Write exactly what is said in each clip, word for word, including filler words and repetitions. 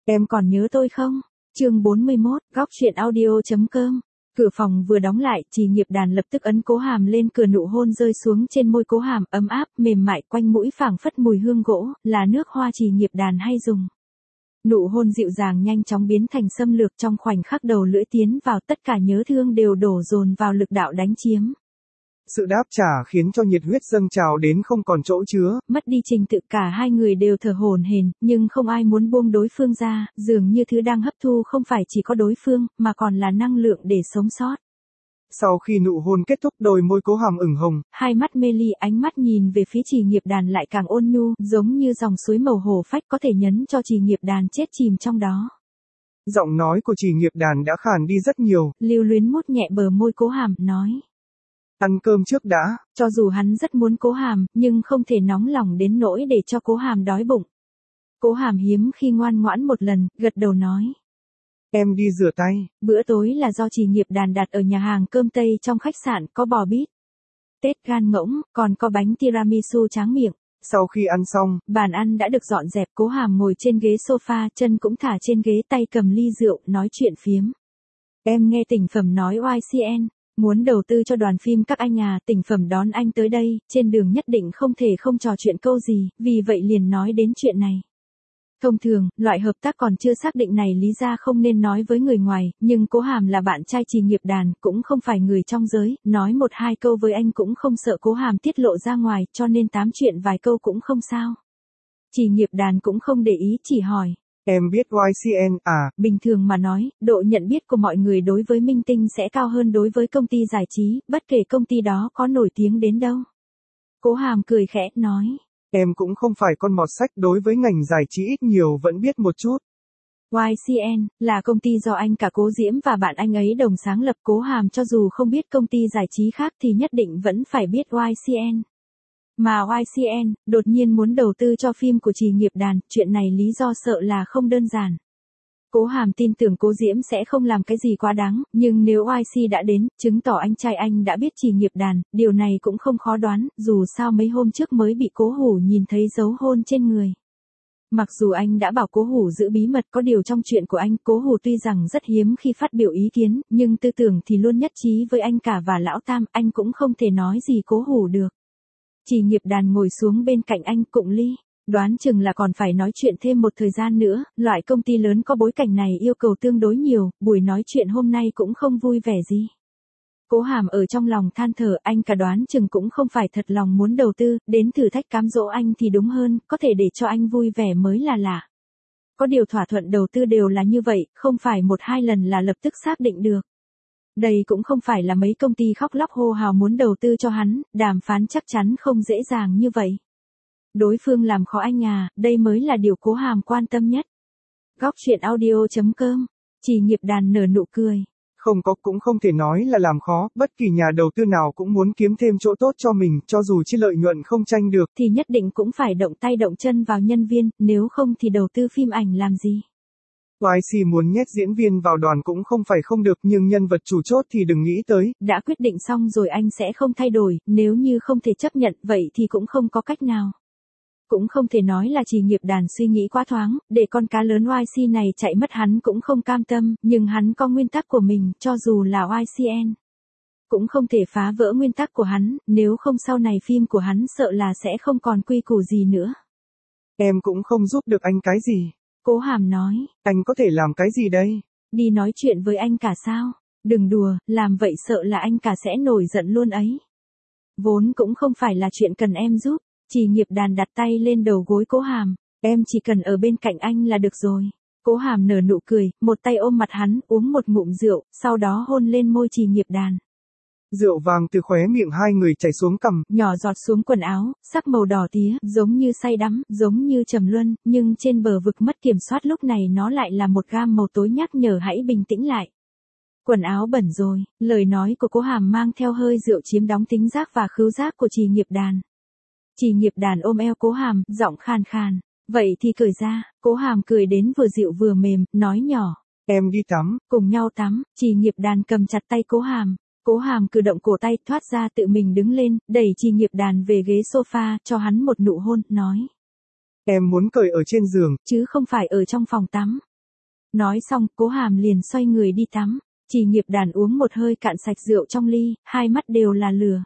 Em còn nhớ tôi không? Chương bốn mươi mốt, góc truyện audio.com. Cửa phòng vừa đóng lại, Trì Nghiệp Đàn lập tức ấn Cố Hàm lên cửa, nụ hôn rơi xuống trên môi Cố Hàm, ấm áp, mềm mại, quanh mũi phảng phất mùi hương gỗ, là nước hoa Trì Nghiệp Đàn hay dùng. Nụ hôn dịu dàng nhanh chóng biến thành xâm lược, trong khoảnh khắc đầu lưỡi tiến vào, tất cả nhớ thương đều đổ dồn vào lực đạo đánh chiếm. Sự đáp trả khiến cho nhiệt huyết dâng trào đến không còn chỗ chứa. Mất đi trình tự, cả hai người đều thở hổn hển, nhưng không ai muốn buông đối phương ra, dường như thứ đang hấp thu không phải chỉ có đối phương, mà còn là năng lượng để sống sót. Sau khi nụ hôn kết thúc, đôi môi Cố Hàm ửng hồng, hai mắt mê ly, ánh mắt nhìn về phía Trì Nghiệp Đàn lại càng ôn nhu, giống như dòng suối màu hổ phách có thể nhấn cho Trì Nghiệp Đàn chết chìm trong đó. Giọng nói của Trì Nghiệp Đàn đã khàn đi rất nhiều. Lưu luyến mút nhẹ bờ môi Cố Hàm, nói: Ăn cơm trước đã. Cho dù hắn rất muốn Cố Hàm, nhưng không thể nóng lòng đến nỗi để cho Cố Hàm đói bụng. Cố Hàm hiếm khi ngoan ngoãn một lần, gật đầu nói: Em đi rửa tay. Bữa tối là do Trì Nghiệp Đàn đặt ở nhà hàng cơm Tây trong khách sạn, có bò bít tết gan ngỗng, còn có bánh tiramisu tráng miệng. Sau khi ăn xong, bàn ăn đã được dọn dẹp, Cố Hàm ngồi trên ghế sofa, chân cũng thả trên ghế, tay cầm ly rượu, nói chuyện phiếm. Em nghe Tỉnh Phẩm nói Y C N muốn đầu tư cho đoàn phim các anh à, Tỉnh Phẩm đón anh tới đây, trên đường nhất định không thể không trò chuyện câu gì, vì vậy liền nói đến chuyện này. Thông thường, loại hợp tác còn chưa xác định này lý ra không nên nói với người ngoài, nhưng Cố Hàm là bạn trai Trì Nghiệp Đàn, cũng không phải người trong giới, nói một hai câu với anh cũng không sợ Cố Hàm tiết lộ ra ngoài, cho nên tám chuyện vài câu cũng không sao. Trì Nghiệp Đàn cũng không để ý, chỉ hỏi: Em biết Y C N à? Bình thường mà nói, độ nhận biết của mọi người đối với minh tinh sẽ cao hơn đối với công ty giải trí, bất kể công ty đó có nổi tiếng đến đâu. Cố Hàm cười khẽ, nói: Em cũng không phải con mọt sách, đối với ngành giải trí ít nhiều vẫn biết một chút. Y C N là công ty do anh cả Cố Diễm và bạn anh ấy đồng sáng lập. Cố Hàm cho dù không biết công ty giải trí khác thì nhất định vẫn phải biết Y C N. Mà Y C N đột nhiên muốn đầu tư cho phim của Trì Nghiệp Đàn, chuyện này lý do sợ là không đơn giản. Cố Hàm tin tưởng Cố Diễm sẽ không làm cái gì quá đáng, nhưng nếu Y C đã đến, chứng tỏ anh trai anh đã biết Trì Nghiệp Đàn, điều này cũng không khó đoán, dù sao mấy hôm trước mới bị Cố Hủ nhìn thấy dấu hôn trên người. Mặc dù anh đã bảo Cố Hủ giữ bí mật, có điều trong chuyện của anh, Cố Hủ tuy rằng rất hiếm khi phát biểu ý kiến, nhưng tư tưởng thì luôn nhất trí với anh cả và Lão Tam, anh cũng không thể nói gì Cố Hủ được. Trì Nghiệp Đàn ngồi xuống bên cạnh anh, cụng ly. Đoán chừng là còn phải nói chuyện thêm một thời gian nữa, loại công ty lớn có bối cảnh này yêu cầu tương đối nhiều, buổi nói chuyện hôm nay cũng không vui vẻ gì. Cố Hàm ở trong lòng than thở, anh cả đoán chừng cũng không phải thật lòng muốn đầu tư, đến thử thách cám dỗ anh thì đúng hơn, có thể để cho anh vui vẻ mới là lạ. Có điều thỏa thuận đầu tư đều là như vậy, không phải một hai lần là lập tức xác định được. Đây cũng không phải là mấy công ty khóc lóc hô hào muốn đầu tư cho hắn, đàm phán chắc chắn không dễ dàng như vậy. Đối phương làm khó anh à, đây mới là điều Cố Hàm quan tâm nhất. Góc truyện audio.com. Trì Nghiệp Đàn nở nụ cười. Không có, cũng không thể nói là làm khó, bất kỳ nhà đầu tư nào cũng muốn kiếm thêm chỗ tốt cho mình, cho dù chi lợi nhuận không tranh được. Thì nhất định cũng phải động tay động chân vào nhân viên, nếu không thì đầu tư phim ảnh làm gì. Y C muốn nhét diễn viên vào đoàn cũng không phải không được, nhưng nhân vật chủ chốt thì đừng nghĩ tới. Đã quyết định xong rồi anh sẽ không thay đổi, nếu như không thể chấp nhận vậy thì cũng không có cách nào. Cũng không thể nói là Trì Nghiệp Đàn suy nghĩ quá thoáng, để con cá lớn Y C này chạy mất hắn cũng không cam tâm, nhưng hắn có nguyên tắc của mình, cho dù là Y C N. Cũng không thể phá vỡ nguyên tắc của hắn, nếu không sau này phim của hắn sợ là sẽ không còn quy củ gì nữa. Em cũng không giúp được anh cái gì. Cố Hàm nói. Anh có thể làm cái gì đây? Đi nói chuyện với anh cả sao? Đừng đùa, làm vậy sợ là anh cả sẽ nổi giận luôn ấy. Vốn cũng không phải là chuyện cần em giúp. Trì Nghiệp Đàn đặt tay lên đầu gối Cố Hàm. Em chỉ cần ở bên cạnh anh là được rồi. Cố Hàm nở nụ cười, một tay ôm mặt hắn, uống một ngụm rượu, sau đó hôn lên môi Trì Nghiệp Đàn. Rượu vàng từ khóe miệng hai người chảy xuống cằm, nhỏ giọt xuống quần áo, sắc màu đỏ tía, giống như say đắm, giống như trầm luân, nhưng trên bờ vực mất kiểm soát lúc này nó lại là một gam màu tối nhắc nhở hãy bình tĩnh lại. Quần áo bẩn rồi, lời nói của Cố Hàm mang theo hơi rượu chiếm đóng tính giác và khứu giác của Trì Nghiệp Đàn. Trì Nghiệp Đàn ôm eo Cố Hàm, giọng khàn khàn. Vậy thì cởi ra. Cố Hàm cười đến vừa dịu vừa mềm, nói nhỏ. Em đi tắm. Cùng nhau tắm. Trì Nghiệp Đàn cầm chặt tay Cố Hàm. Cố Hàm cử động cổ tay, thoát ra tự mình đứng lên, đẩy Trì Nghiệp Đàn về ghế sofa, cho hắn một nụ hôn, nói. Em muốn cởi ở trên giường. Chứ không phải ở trong phòng tắm. Nói xong, Cố Hàm liền xoay người đi tắm. Chỉ Nghiệp Đàn uống một hơi cạn sạch rượu trong ly, hai mắt đều là lửa.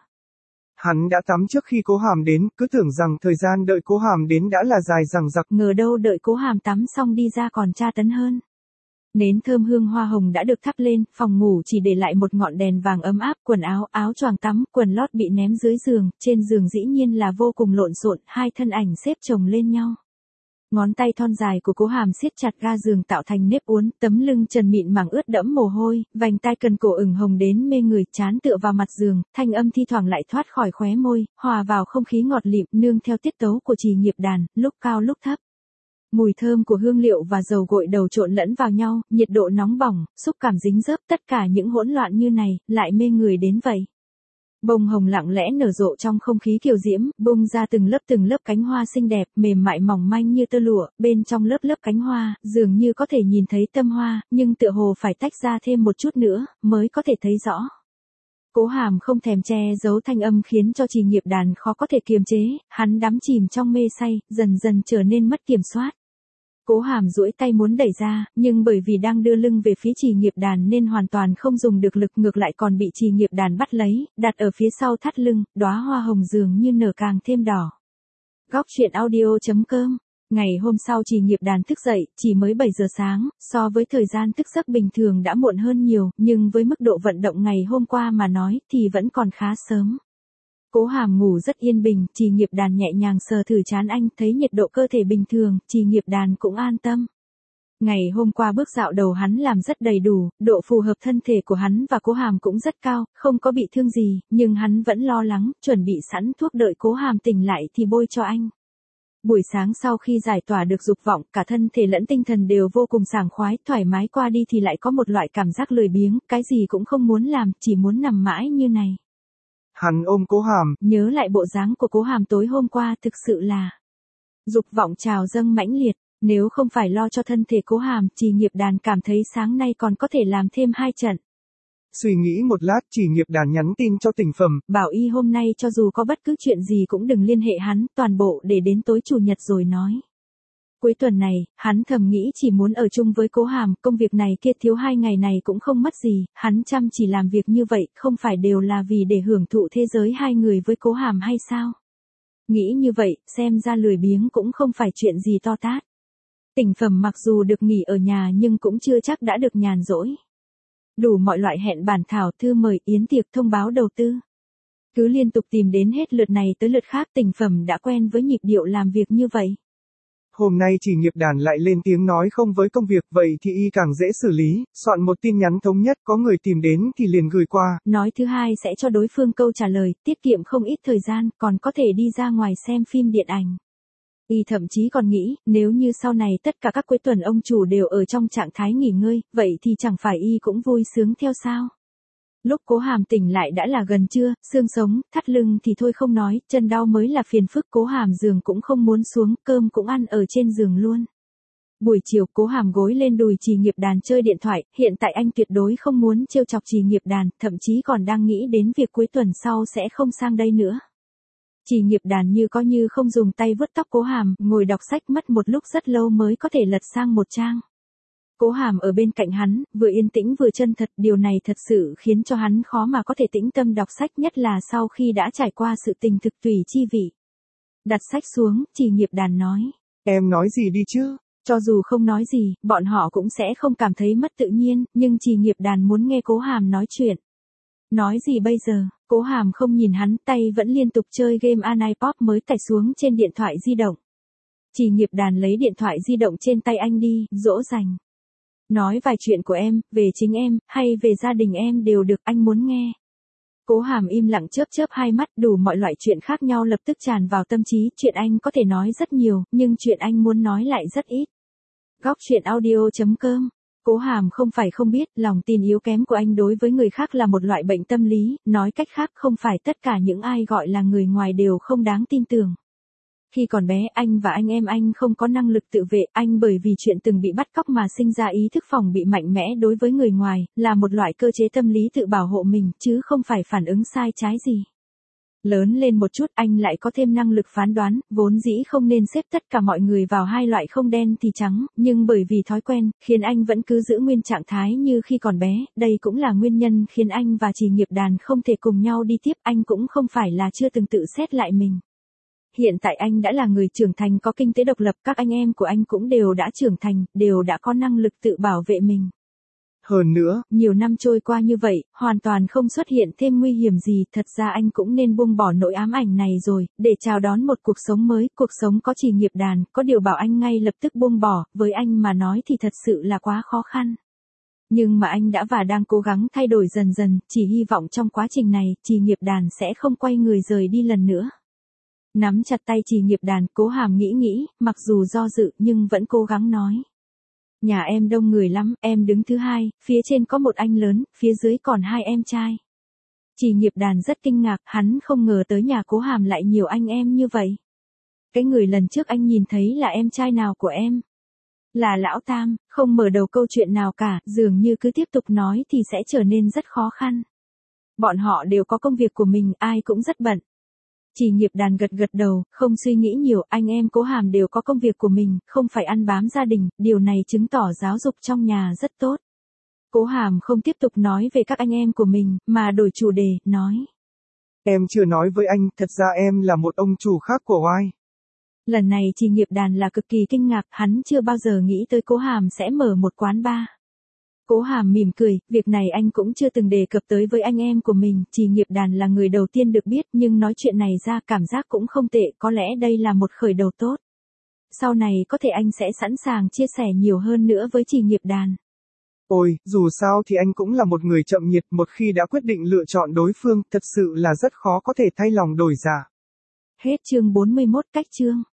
Hắn đã tắm trước khi Cố Hàm đến, cứ tưởng rằng thời gian đợi Cố Hàm đến đã là dài dằng dặc. Ngờ đâu đợi Cố Hàm tắm xong đi ra còn tra tấn hơn. Nến thơm hương hoa hồng đã được thắp lên, phòng ngủ chỉ để lại một ngọn đèn vàng ấm áp, quần áo, áo choàng tắm, quần lót bị ném dưới giường, trên giường dĩ nhiên là vô cùng lộn xộn, hai thân ảnh xếp chồng lên nhau. Ngón tay thon dài của Cố Hàm siết chặt ga giường tạo thành nếp uốn, tấm lưng trần mịn màng ướt đẫm mồ hôi, vành tai cần cổ ửng hồng đến mê người, trán tựa vào mặt giường, thanh âm thi thoảng lại thoát khỏi khóe môi, hòa vào không khí ngọt lịm, nương theo tiết tấu của Chỉ Nghiệp Đàn, lúc cao lúc thấp. Mùi thơm của hương liệu và dầu gội đầu trộn lẫn vào nhau, nhiệt độ nóng bỏng, xúc cảm dính dớp, tất cả những hỗn loạn như này, lại mê người đến vậy. Bông hồng lặng lẽ nở rộ trong không khí kiều diễm, bung ra từng lớp từng lớp cánh hoa xinh đẹp, mềm mại mỏng manh như tơ lụa, bên trong lớp lớp cánh hoa, dường như có thể nhìn thấy tâm hoa, nhưng tựa hồ phải tách ra thêm một chút nữa, mới có thể thấy rõ. Cố Hàm không thèm che giấu thanh âm khiến cho Chỉ Nghiệp Đàn khó có thể kiềm chế, hắn đắm chìm trong mê say, dần dần trở nên mất kiểm soát. Cố Hàm duỗi tay muốn đẩy ra, nhưng bởi vì đang đưa lưng về phía Chỉ Nghiệp Đàn nên hoàn toàn không dùng được lực, ngược lại còn bị Chỉ Nghiệp Đàn bắt lấy, đặt ở phía sau thắt lưng, đóa hoa hồng dường như nở càng thêm đỏ. Góc truyện audio chấm com. Ngày hôm sau Chỉ Nghiệp Đàn thức dậy, chỉ mới bảy giờ sáng, so với thời gian thức giấc bình thường đã muộn hơn nhiều, nhưng với mức độ vận động ngày hôm qua mà nói thì vẫn còn khá sớm. Cố Hàm ngủ rất yên bình, Chỉ Nghiệp Đàn nhẹ nhàng sờ thử trán anh, thấy nhiệt độ cơ thể bình thường, Chỉ Nghiệp Đàn cũng an tâm. Ngày hôm qua bước dạo đầu hắn làm rất đầy đủ, độ phù hợp thân thể của hắn và Cố Hàm cũng rất cao, không có bị thương gì, nhưng hắn vẫn lo lắng, chuẩn bị sẵn thuốc đợi Cố Hàm tỉnh lại thì bôi cho anh. Buổi sáng sau khi giải tỏa được dục vọng, cả thân thể lẫn tinh thần đều vô cùng sảng khoái, thoải mái qua đi thì lại có một loại cảm giác lười biếng, cái gì cũng không muốn làm, chỉ muốn nằm mãi như này. Hắn ôm Cố Hàm, nhớ lại bộ dáng của Cố Hàm tối hôm qua, thực sự là dục vọng trào dâng mãnh liệt, nếu không phải lo cho thân thể Cố Hàm, Chỉ Nghiệp Đàn cảm thấy sáng nay còn có thể làm thêm hai trận. Suy nghĩ một lát, Chỉ Nghiệp Đàn nhắn tin cho Tỉnh Phẩm, bảo y hôm nay cho dù có bất cứ chuyện gì cũng đừng liên hệ hắn, toàn bộ để đến tối chủ nhật rồi nói. Cuối tuần này, hắn thầm nghĩ chỉ muốn ở chung với Cố Hàm, công việc này kia thiếu hai ngày này cũng không mất gì, hắn chăm chỉ làm việc như vậy, không phải đều là vì để hưởng thụ thế giới hai người với Cố Hàm hay sao? Nghĩ như vậy, xem ra lười biếng cũng không phải chuyện gì to tát. Tỉnh Phẩm mặc dù được nghỉ ở nhà nhưng cũng chưa chắc đã được nhàn rỗi. Đủ mọi loại hẹn bản thảo, thư mời, yến tiệc, thông báo đầu tư. Cứ liên tục tìm đến hết lượt này tới lượt khác, Tỉnh Phẩm đã quen với nhịp điệu làm việc như vậy. Hôm nay Chỉ Nghiệp Đàn lại lên tiếng nói không với công việc, vậy thì y càng dễ xử lý, soạn một tin nhắn thống nhất, có người tìm đến thì liền gửi qua. Nói thứ hai sẽ cho đối phương câu trả lời, tiết kiệm không ít thời gian, còn có thể đi ra ngoài xem phim điện ảnh. Y thậm chí còn nghĩ, nếu như sau này tất cả các cuối tuần ông chủ đều ở trong trạng thái nghỉ ngơi, vậy thì chẳng phải y cũng vui sướng theo sao? Lúc Cố Hàm tỉnh lại đã là gần trưa, xương sống, thắt lưng thì thôi không nói, chân đau mới là phiền phức. Cố Hàm giường cũng không muốn xuống, cơm cũng ăn ở trên giường luôn. Buổi chiều Cố Hàm gối lên đùi Chỉ Nghiệp Đàn chơi điện thoại, hiện tại anh tuyệt đối không muốn trêu chọc Chỉ Nghiệp Đàn, thậm chí còn đang nghĩ đến việc cuối tuần sau sẽ không sang đây nữa. Chỉ Nghiệp Đàn như có như không dùng tay vuốt tóc Cố Hàm, ngồi đọc sách mất một lúc rất lâu mới có thể lật sang một trang. Cố Hàm ở bên cạnh hắn, vừa yên tĩnh vừa chân thật, điều này thật sự khiến cho hắn khó mà có thể tĩnh tâm đọc sách, nhất là sau khi đã trải qua sự tình thực tùy chi vị. Đặt sách xuống, Chỉ Nghiệp Đàn nói. Em nói gì đi chứ? Cho dù không nói gì, bọn họ cũng sẽ không cảm thấy mất tự nhiên, nhưng Chỉ Nghiệp Đàn muốn nghe Cố Hàm nói chuyện. Nói gì bây giờ? Cố Hàm không nhìn hắn, tay vẫn liên tục chơi game Anipop mới tải xuống trên điện thoại di động. Chỉ Nghiệp Đàn lấy điện thoại di động trên tay anh đi, dỗ dành. Nói vài chuyện của em, về chính em, hay về gia đình em đều được, anh muốn nghe. Cố Hàm im lặng chớp chớp hai mắt, đủ mọi loại chuyện khác nhau lập tức tràn vào tâm trí, chuyện anh có thể nói rất nhiều, nhưng chuyện anh muốn nói lại rất ít. Góc truyện audio chấm com. Cố Hàm không phải không biết, lòng tin yếu kém của anh đối với người khác là một loại bệnh tâm lý, nói cách khác không phải tất cả những ai gọi là người ngoài đều không đáng tin tưởng. Khi còn bé anh và anh em anh không có năng lực tự vệ, anh bởi vì chuyện từng bị bắt cóc mà sinh ra ý thức phòng bị mạnh mẽ đối với người ngoài, là một loại cơ chế tâm lý tự bảo hộ mình, chứ không phải phản ứng sai trái gì. Lớn lên một chút anh lại có thêm năng lực phán đoán, vốn dĩ không nên xếp tất cả mọi người vào hai loại không đen thì trắng, nhưng bởi vì thói quen, khiến anh vẫn cứ giữ nguyên trạng thái như khi còn bé, đây cũng là nguyên nhân khiến anh và Trì Nghiệp Đàn không thể cùng nhau đi tiếp, anh cũng không phải là chưa từng tự xét lại mình. Hiện tại anh đã là người trưởng thành có kinh tế độc lập, các anh em của anh cũng đều đã trưởng thành, đều đã có năng lực tự bảo vệ mình. Hơn nữa, nhiều năm trôi qua như vậy, hoàn toàn không xuất hiện thêm nguy hiểm gì, thật ra anh cũng nên buông bỏ nỗi ám ảnh này rồi, để chào đón một cuộc sống mới, cuộc sống có Trì Nghiệp Đàn, có điều bảo anh ngay lập tức buông bỏ, với anh mà nói thì thật sự là quá khó khăn. Nhưng mà anh đã và đang cố gắng thay đổi dần dần, chỉ hy vọng trong quá trình này, Trì Nghiệp Đàn sẽ không quay người rời đi lần nữa. Nắm chặt tay Trì Nghiệp Đàn, Cố Hàm nghĩ nghĩ, mặc dù do dự nhưng vẫn cố gắng nói. Nhà em đông người lắm, em đứng thứ hai, phía trên có một anh lớn, phía dưới còn hai em trai. Trì Nghiệp Đàn rất kinh ngạc, hắn không ngờ tới nhà Cố Hàm lại nhiều anh em như vậy. Cái người lần trước anh nhìn thấy là em trai nào của em? Là Lão Tam, không mở đầu câu chuyện nào cả, dường như cứ tiếp tục nói thì sẽ trở nên rất khó khăn. Bọn họ đều có công việc của mình, ai cũng rất bận. Trì Nghiệp Đàn gật gật đầu, không suy nghĩ nhiều, anh em Cố Hàm đều có công việc của mình, không phải ăn bám gia đình, điều này chứng tỏ giáo dục trong nhà rất tốt. Cố Hàm không tiếp tục nói về các anh em của mình, mà đổi chủ đề, nói. Em chưa nói với anh, thật ra em là một ông chủ khác của oai. Lần này Trì Nghiệp Đàn là cực kỳ kinh ngạc, hắn chưa bao giờ nghĩ tới Cố Hàm sẽ mở một quán bar. Cố Hàm mỉm cười, việc này anh cũng chưa từng đề cập tới với anh em của mình, Trì Nghiệp Đàn là người đầu tiên được biết, nhưng nói chuyện này ra cảm giác cũng không tệ, có lẽ đây là một khởi đầu tốt. Sau này có thể anh sẽ sẵn sàng chia sẻ nhiều hơn nữa với Trì Nghiệp Đàn. Ôi, dù sao thì anh cũng là một người chậm nhiệt, một khi đã quyết định lựa chọn đối phương, thật sự là rất khó có thể thay lòng đổi dạ. Hết chương bốn mươi mốt, cách chương.